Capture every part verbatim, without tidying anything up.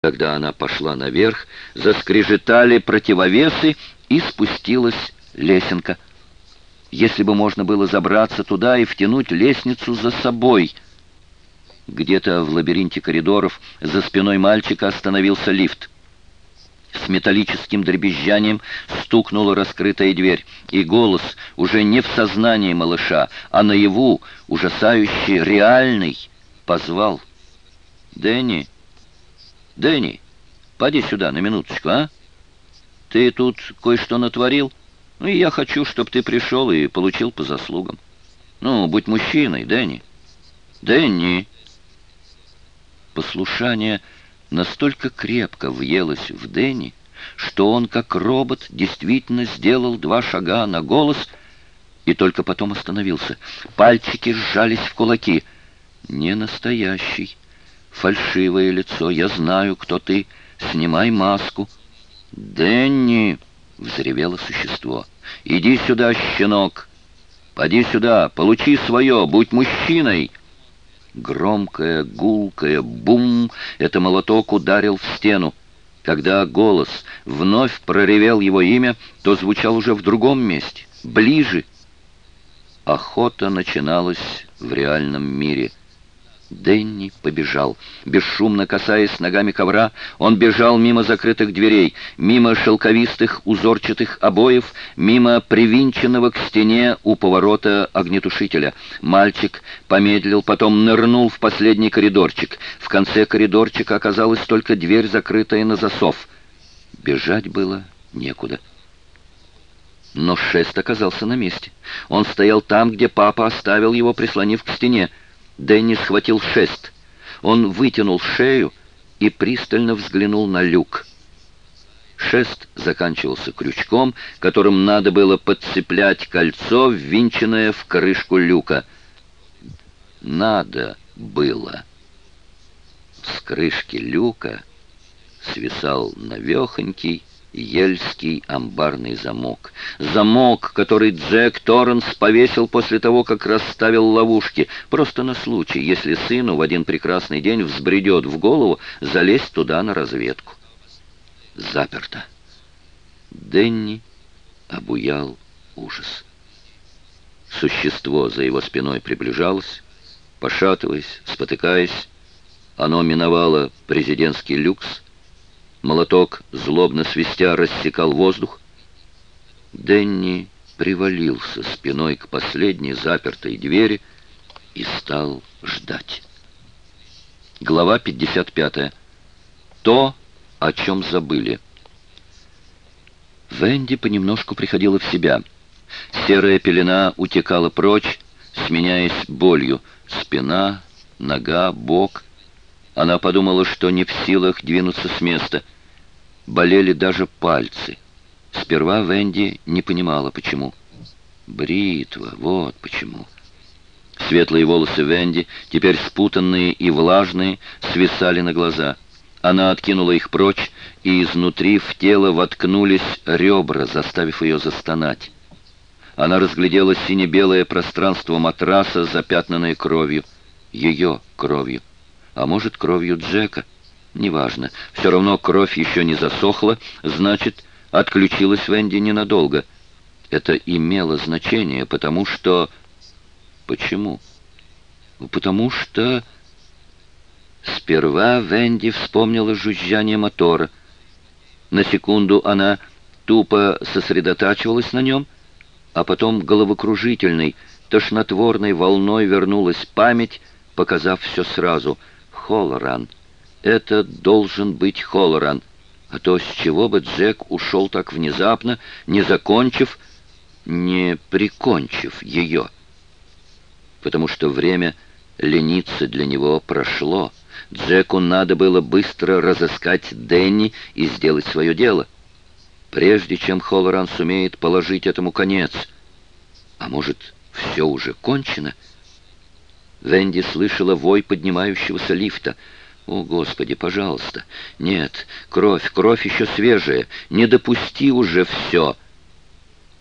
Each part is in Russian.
Когда она пошла наверх, заскрежетали противовесы, и спустилась лесенка. Если бы можно было забраться туда и втянуть лестницу за собой. Где-то в лабиринте коридоров за спиной мальчика остановился лифт. С металлическим дребезжанием стукнула раскрытая дверь, и голос уже не в сознании малыша, а наяву, ужасающий, реальный, позвал: «Дэнни! Дэнни, поди сюда на минуточку, а? Ты тут кое-что натворил, ну и я хочу, чтобы ты пришел и получил по заслугам. Ну, будь мужчиной, Дэнни. Дэнни!» Послушание настолько крепко въелось в Дэнни, что он, как робот, действительно сделал два шага на голос и только потом остановился. Пальчики сжались в кулаки. «Не настоящий. Фальшивое лицо. Я знаю, кто ты. Снимай маску». «Дэнни!» — взревело существо. «Иди сюда, щенок! Поди сюда, получи свое, будь мужчиной!» Громкое, гулкое бум — это молоток ударил в стену. Когда голос вновь проревел его имя, то звучал уже в другом месте, ближе. Охота начиналась в реальном мире. Дэнни побежал. Бесшумно касаясь ногами ковра, он бежал мимо закрытых дверей, мимо шелковистых узорчатых обоев, мимо привинченного к стене у поворота огнетушителя. Мальчик помедлил, потом нырнул в последний коридорчик. В конце коридорчика оказалась только дверь, закрытая на засов. Бежать было некуда. Но шест оказался на месте. Он стоял там, где папа оставил его, прислонив к стене. Дэнни схватил шест. Он вытянул шею и пристально взглянул на люк. Шест заканчивался крючком, которым надо было подцеплять кольцо, ввинченное в крышку люка. Надо было. С крышки люка свисал навехонький ельский амбарный замок. Замок, который Джек Торренс повесил после того, как расставил ловушки, просто на случай, если сыну в один прекрасный день взбредет в голову залезть туда на разведку. Заперто. Дэнни обуял ужас. Существо за его спиной приближалось, пошатываясь, спотыкаясь. Оно миновало президентский люкс. Молоток, злобно свистя, рассекал воздух. Дэнни привалился спиной к последней запертой двери и стал ждать. Глава пятьдесят пятая. То, о чем забыли. Венди понемножку приходила в себя. Серая пелена утекала прочь, сменяясь болью. Спина, нога, бок. Она подумала, что не в силах двинуться с места. Болели даже пальцы. Сперва Венди не понимала, почему. Бритва, вот почему. Светлые волосы Венди, теперь спутанные и влажные, свисали на глаза. Она откинула их прочь, и изнутри в тело воткнулись ребра, заставив ее застонать. Она разглядела сине-белое пространство матраса, запятнанное кровью. Ее кровью. А может, кровью Джека? Неважно. Все равно кровь еще не засохла, значит, отключилась Венди ненадолго. Это имело значение, потому что... Почему? Потому что... Сперва Венди вспомнила жужжание мотора. На секунду она тупо сосредотачивалась на нем, а потом головокружительной, тошнотворной волной вернулась память, показав все сразу. Холлоран. Это должен быть Холлоран. А то с чего бы Джек ушел так внезапно, не закончив, не прикончив ее? Потому что время лениться для него прошло. Джеку надо было быстро разыскать Дэнни и сделать свое дело, прежде чем Холлоран сумеет положить этому конец. А может, все уже кончено? Венди слышала вой поднимающегося лифта. «О, Господи, пожалуйста! Нет, кровь, кровь еще свежая! Не допусти уже все!»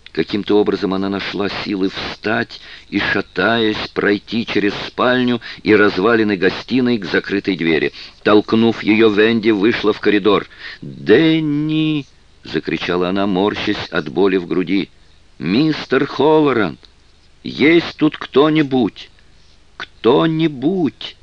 Каким-то образом она нашла силы встать и, шатаясь, пройти через спальню и развалины гостиной к закрытой двери. Толкнув ее, Венди вышла в коридор. «Дэнни!» — закричала она, морщась от боли в груди. «Мистер Холлоран! Есть тут кто-нибудь? Кто-нибудь!»